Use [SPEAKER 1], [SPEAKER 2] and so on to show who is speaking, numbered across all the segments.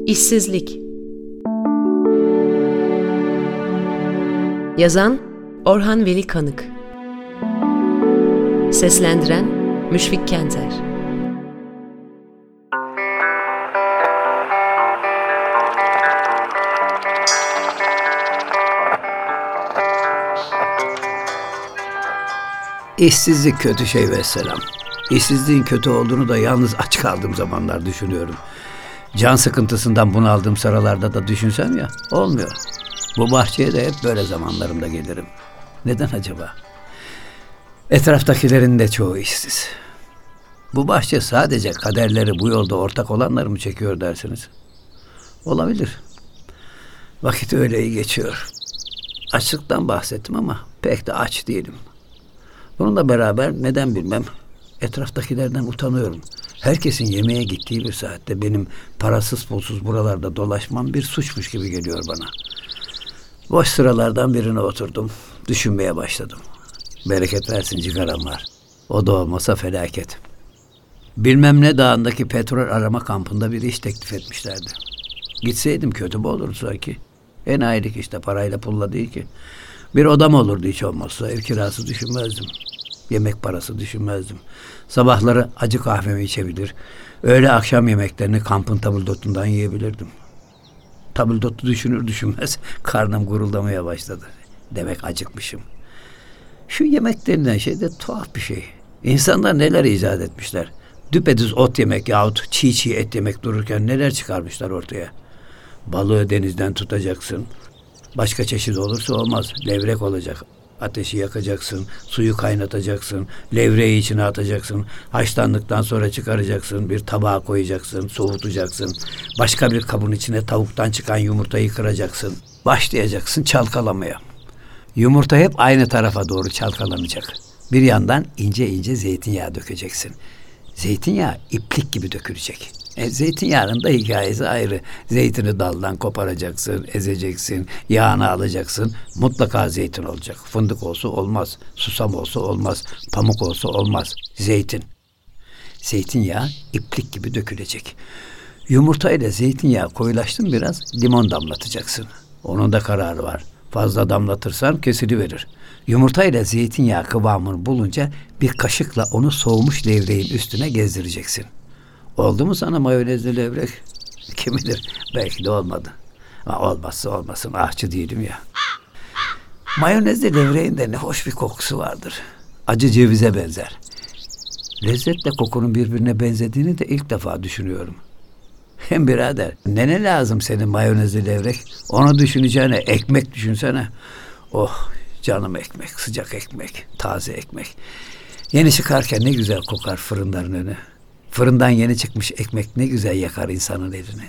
[SPEAKER 1] İşsizlik. Yazan Orhan Veli Kanık. Seslendiren Müşfik Kenter.
[SPEAKER 2] İşsizlik kötü şey vesselam. İşsizliğin kötü olduğunu da yalnız aç kaldığım zamanlar düşünüyorum. Can sıkıntısından bunaldığım sıralarda da düşünsem ya, olmuyor. Bu bahçeye de hep böyle zamanlarımda gelirim. Neden acaba? Etraftakilerin de çoğu işsiz. Bu bahçe sadece kaderleri bu yolda ortak olanları mı çekiyor dersiniz? Olabilir. Vakit öyle iyi geçiyor. Açlıktan bahsettim ama pek de aç değilim. Bununla beraber neden bilmem etraftakilerden utanıyorum. Herkesin yemeğe gittiği bir saatte benim parasız pulsuz buralarda dolaşmam bir suçmuş gibi geliyor bana. Boş sıralardan birine oturdum. Düşünmeye başladım. Bereket versin cigaram var. O da olmasa felaket. Bilmem ne dağındaki petrol arama kampında bir iş teklif etmişlerdi. Gitseydim kötü mü olurdu sanki? Enayilik işte, parayla pulla değil ki. Bir odam olurdu hiç olmazsa. Ev kirası düşünmezdim. Yemek parası düşünmezdim. Sabahları acı kahvemi içebilir. Öğle akşam yemeklerini kampın tabuldotundan yiyebilirdim. Tabuldotu düşünür düşünmez karnım guruldamaya başladı. Demek acıkmışım. Şu yemek denilen şey de tuhaf bir şey. İnsanlar neler icat etmişler. Düpedüz ot yemek yahut çiğ et yemek dururken neler çıkarmışlar ortaya. Balığı denizden tutacaksın. Başka çeşit olursa olmaz. Levrek olacak. Ateşi yakacaksın, suyu kaynatacaksın, levreği içine atacaksın, haşlandıktan sonra çıkaracaksın, bir tabağa koyacaksın, soğutacaksın, başka bir kabın içine tavuktan çıkan yumurtayı kıracaksın, başlayacaksın çalkalamaya. Yumurta hep aynı tarafa doğru çalkalanacak. Bir yandan ince ince zeytinyağı dökeceksin. Zeytinyağı iplik gibi dökülecek. Zeytinyağının da hikayesi ayrı. Zeytini daldan koparacaksın, ezeceksin, yağını alacaksın. Mutlaka zeytin olacak. Fındık olsa olmaz, susam olsa olmaz, pamuk olsa olmaz. Zeytin. Zeytinyağı iplik gibi dökülecek. Yumurtayla zeytinyağı koyulaştın biraz, limon damlatacaksın. Onun da kararı var. Fazla damlatırsan kesiliverir. Yumurtayla zeytinyağı kıvamını bulunca bir kaşıkla onu soğumuş levreğin üstüne gezdireceksin. Oldu mu sana mayonezli levrek? Kim bilir, belki de olmadı. Ama olmazsa olmasın, ahçı değilim ya. Mayonezli levreğin de ne hoş bir kokusu vardır. Acı cevize benzer. Lezzetle kokunun birbirine benzediğini de ilk defa düşünüyorum. Hem birader, ne lazım senin mayonezli levrek? Onu düşüneceğine ekmek düşünsene. Oh canım, ekmek, sıcak ekmek, taze ekmek. Yeni çıkarken ne güzel kokar fırınların önü. Fırından yeni çıkmış ekmek ne güzel yakar insanın elini.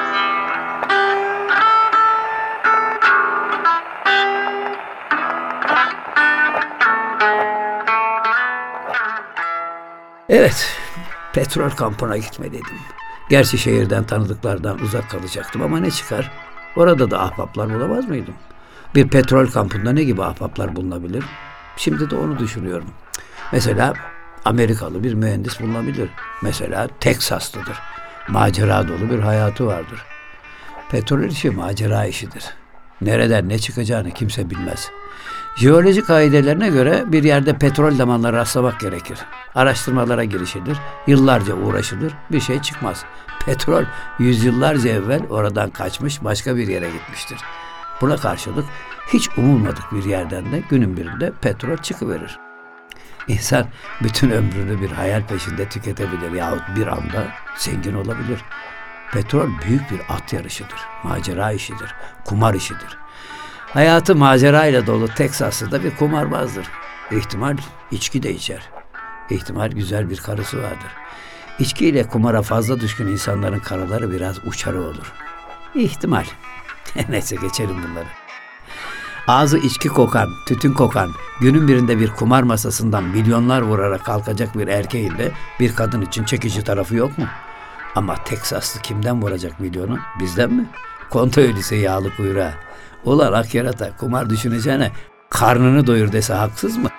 [SPEAKER 2] Evet, petrol kampına gitmeliydim. Gerçi şehirden, tanıdıklardan uzak kalacaktım ama ne çıkar? Orada da ahbaplar bulamaz mıydım? Bir petrol kampında ne gibi ahbaplar bulunabilir? Şimdi de onu düşünüyorum. Mesela Amerikalı bir mühendis bulunabilir. Mesela Teksaslıdır. Macera dolu bir hayatı vardır. Petrol işi macera işidir. Nereden ne çıkacağını kimse bilmez. Jeolojik kaidelerine göre bir yerde petrol damarına rastlamak gerekir. Araştırmalara girişilir, yıllarca uğraşılır, bir şey çıkmaz. Petrol yüzyıllarca evvel oradan kaçmış, başka bir yere gitmiştir. Buna karşılık hiç umulmadık bir yerden de günün birinde petrol çıkıverir. İnsan bütün ömrünü bir hayal peşinde tüketebilir yahut bir anda zengin olabilir. Petrol büyük bir at yarışıdır, macera işidir, kumar işidir. Hayatı macerayla dolu Teksaslı da bir kumarbazdır. İhtimal içki de içer. İhtimal güzel bir karısı vardır. İçkiyle kumara fazla düşkün insanların karıları biraz uçarı olur. İhtimal. Neyse geçelim bunları. Ağzı içki kokan, tütün kokan, günün birinde bir kumar masasından milyonlar vurarak kalkacak bir erkeğin de bir kadın için çekici tarafı yok mu? Ama Teksaslı kimden vuracak milyonu? Bizden mi? Kontoyölüsü yağlı kuyruğa. Ulan ak yarata, kumar düşüneceğine karnını doyur dese haksız mı?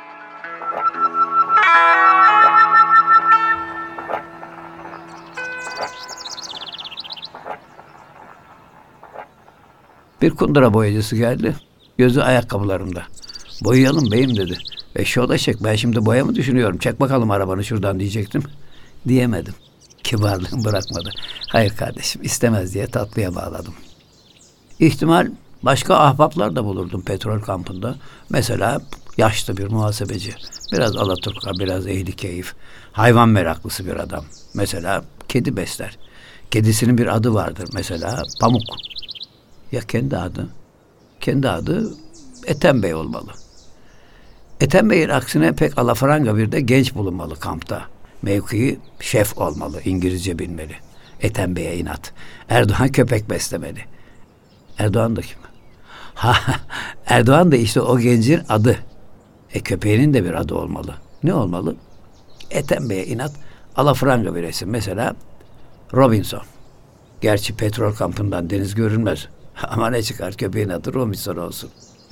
[SPEAKER 2] Bir kundura boyacısı geldi. Gözü ayakkabılarımda. Boyayalım beyim dedi. Eşşoğlu eşek, ben şimdi boya mı düşünüyorum? Çek bakalım arabanı şuradan diyecektim. Diyemedim. Kibarlığım bırakmadı. Hayır kardeşim, istemez diye tatlıya bağladım. İhtimal başka ahbaplar da bulurdum petrol kampında. Mesela yaşlı bir muhasebeci. Biraz alaturka, biraz ehli keyif. Hayvan meraklısı bir adam. Mesela kedi besler. Kedisinin bir adı vardır. Mesela Pamuk. Ya kendi adı? Kendi adı Ethem Bey olmalı. Ethem Bey'in aksine pek alafranga bir de genç bulunmalı kampta. Mevkii şef olmalı, İngilizce bilmeli. Ethem Bey'e inat. Erdoğan köpek beslemeli. Erdoğan da kim? Erdoğan da işte o gencin adı. Köpeğinin de bir adı olmalı. Ne olmalı? Ethem Bey'e inat, alafranga bir resim. Mesela Robinson. Gerçi petrol kampından deniz görünmez. Ama ne çıkar, köpeğin adı Robinson olsun.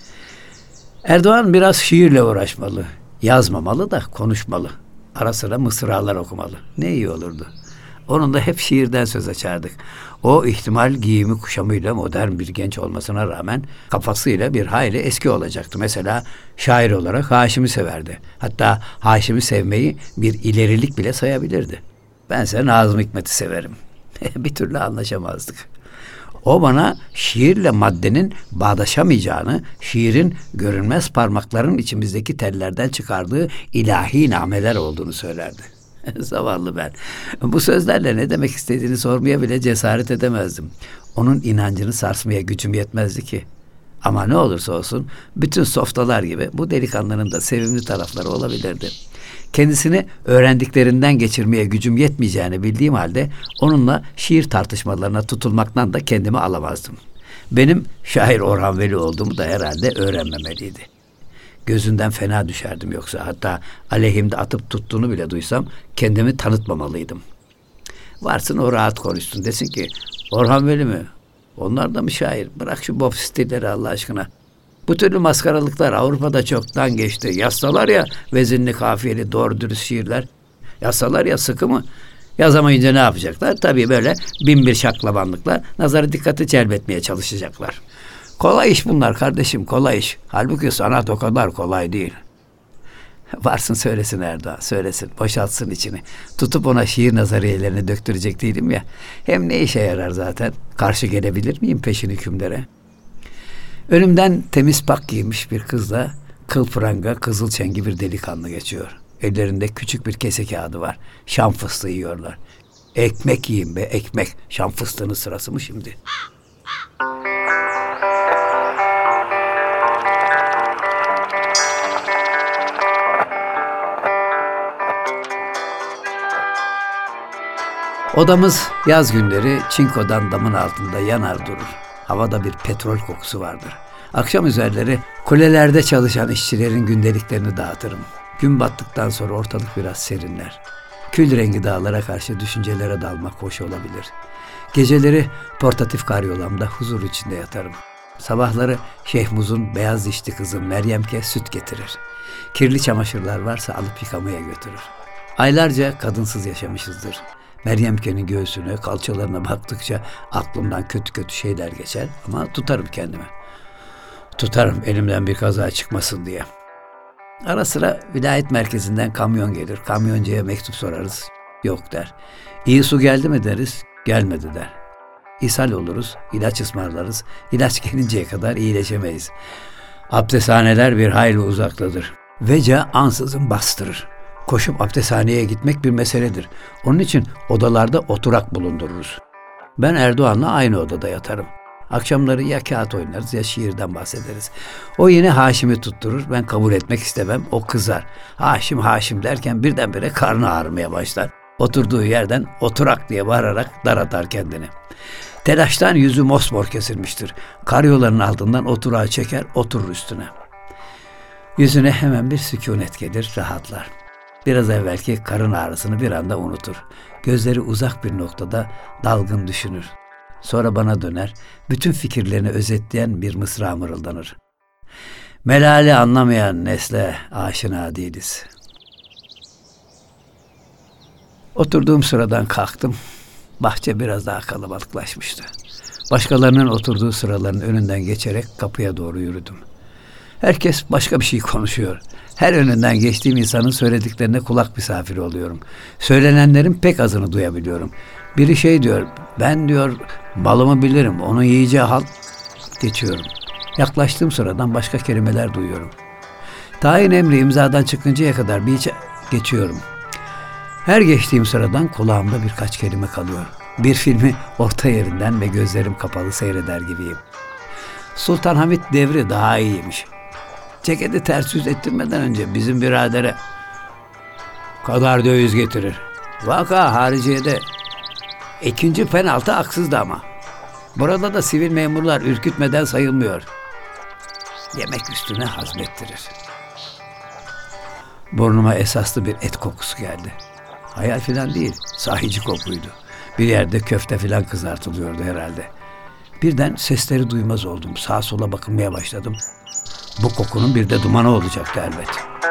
[SPEAKER 2] Erdoğan biraz şiirle uğraşmalı. Yazmamalı da konuşmalı. Ara sıra mısralar okumalı. Ne iyi olurdu. Onunla hep şiirden söz açardık. O ihtimal giyimi kuşamıyla modern bir genç olmasına rağmen kafasıyla bir hayli eski olacaktı. Mesela şair olarak Haşim'i severdi. Hatta Haşim'i sevmeyi bir ilerilik bile sayabilirdi. Bense Nazım Hikmet'i severim. Bir türlü anlaşamazdık. O bana şiirle maddenin bağdaşamayacağını, şiirin görünmez parmakların içimizdeki tellerden çıkardığı ilahi nameler olduğunu söylerdi. Zavallı ben. Bu sözlerle ne demek istediğini sormaya bile cesaret edemezdim. Onun inancını sarsmaya gücüm yetmezdi ki. Ama ne olursa olsun bütün softalar gibi bu delikanlının da sevimli tarafları olabilirdi. Kendisini öğrendiklerinden geçirmeye gücüm yetmeyeceğini bildiğim halde onunla şiir tartışmalarına tutulmaktan da kendimi alamazdım. Benim şair Orhan Veli olduğumu da herhalde öğrenmemeliydi. Gözünden fena düşerdim yoksa, hatta aleyhimde atıp tuttuğunu bile duysam kendimi tanıtmamalıydım. Varsın o rahat konuşsun, desin ki Orhan Veli mi? Onlar da mı şair? Bırak şu bob stilleri Allah aşkına. Bu türlü maskaralıklar Avrupa'da çoktan geçti. Yazsalar ya vezinli, kafiyeli, doğru dürüst şiirler. Yazsalar ya sıkı mı? Yazamayınca ne yapacaklar? Tabii böyle bin bir şaklabanlıkla nazarı dikkati celbetmeye çalışacaklar. Kolay iş bunlar kardeşim, kolay iş. Halbuki sanat o kadar kolay değil. Varsın söylesin Erdoğan, söylesin, boşaltsın içini. Tutup ona şiir nazariyelerini döktürecek değilim ya. Hem ne işe yarar zaten? Karşı gelebilir miyim peşin hükümlere? Önümden temiz pak giymiş bir kızla kıl pranga, kızıl çengi bir delikanlı geçiyor. Ellerinde küçük bir kese kağıdı var. Şam fıstığı yiyorlar. Ekmek yiyin be, ekmek. Şam fıstığının sırası mı şimdi? Odamız yaz günleri çinkodan damın altında yanar durur. Havada bir petrol kokusu vardır. Akşam üzerleri kulelerde çalışan işçilerin gündeliklerini dağıtırım. Gün battıktan sonra ortalık biraz serinler. Kül rengi dağlara karşı düşüncelere dalmak hoş olabilir. Geceleri portatif karyolamda huzur içinde yatarım. Sabahları Şehmuz'un beyaz dişli kızı Meryem'ke süt getirir. Kirli çamaşırlar varsa alıp yıkamaya götürür. Aylarca kadınsız yaşamışızdır. Meryemke'nin göğsüne, kalçalarına baktıkça aklımdan kötü kötü şeyler geçer ama tutarım kendimi. Tutarım elimden bir kaza çıkmasın diye. Ara sıra vilayet merkezinden kamyon gelir. Kamyoncuya mektup sorarız. Yok der. İyi su geldi mi deriz. Gelmedi der. İshal oluruz. İlaç ısmarlarız. İlaç gelinceye kadar iyileşemeyiz. Abdesthaneler bir hayli uzaktadır. Veca ansızın bastırır. Koşup abdesthaneye gitmek bir meseledir. Onun için odalarda oturak bulundururuz. Ben Erdoğan'la aynı odada yatarım. Akşamları ya kağıt oynarız ya şiirden bahsederiz. O yine Haşim'i tutturur. Ben kabul etmek istemem. O kızar. Haşim Haşim derken birdenbire karnı ağrımaya başlar. Oturduğu yerden oturak diye bağırarak dar atar kendini. Telaştan yüzü mosmor kesilmiştir. Karyolanın altından oturağı çeker, oturur üstüne. Yüzüne hemen bir sükunet gelir, rahatlar. Biraz evvelki karın ağrısını bir anda unutur. Gözleri uzak bir noktada dalgın düşünür. Sonra bana döner, bütün fikirlerini özetleyen bir mısra mırıldanır. Melali anlamayan nesle aşina değiliz. Oturduğum sıradan kalktım. Bahçe biraz daha kalabalıklaşmıştı. Başkalarının oturduğu sıraların önünden geçerek kapıya doğru yürüdüm. Herkes başka bir şey konuşuyor. Her önünden geçtiğim insanın söylediklerine kulak misafiri oluyorum. Söylenenlerin pek azını duyabiliyorum. Biri şey diyor, ben diyor balımı bilirim, onun yiyeceği halt geçiyorum. Yaklaştığım sıradan başka kelimeler duyuyorum. Tayin emri imzadan çıkıncaya kadar bir geçiyorum. Her geçtiğim sıradan kulağımda birkaç kelime kalıyor. Bir filmi orta yerinden ve gözlerim kapalı seyreder gibiyim. Sultanahmet devri daha iyiymiş. Ceketi ters yüz ettirmeden önce bizim biradere kadar döviz getirir. Vaka hariciyede ikinci penaltı haksızdı ama. Burada da sivil memurlar ürkütmeden sayılmıyor. Yemek üstüne hazmettirir. Burnuma esaslı bir et kokusu geldi. Hayal filan değil, sahici kokuydu. Bir yerde köfte filan kızartılıyordu herhalde. Birden sesleri duymaz oldum. Sağa sola bakınmaya başladım. Bu kokunun bir de dumanı olacaktı elbet.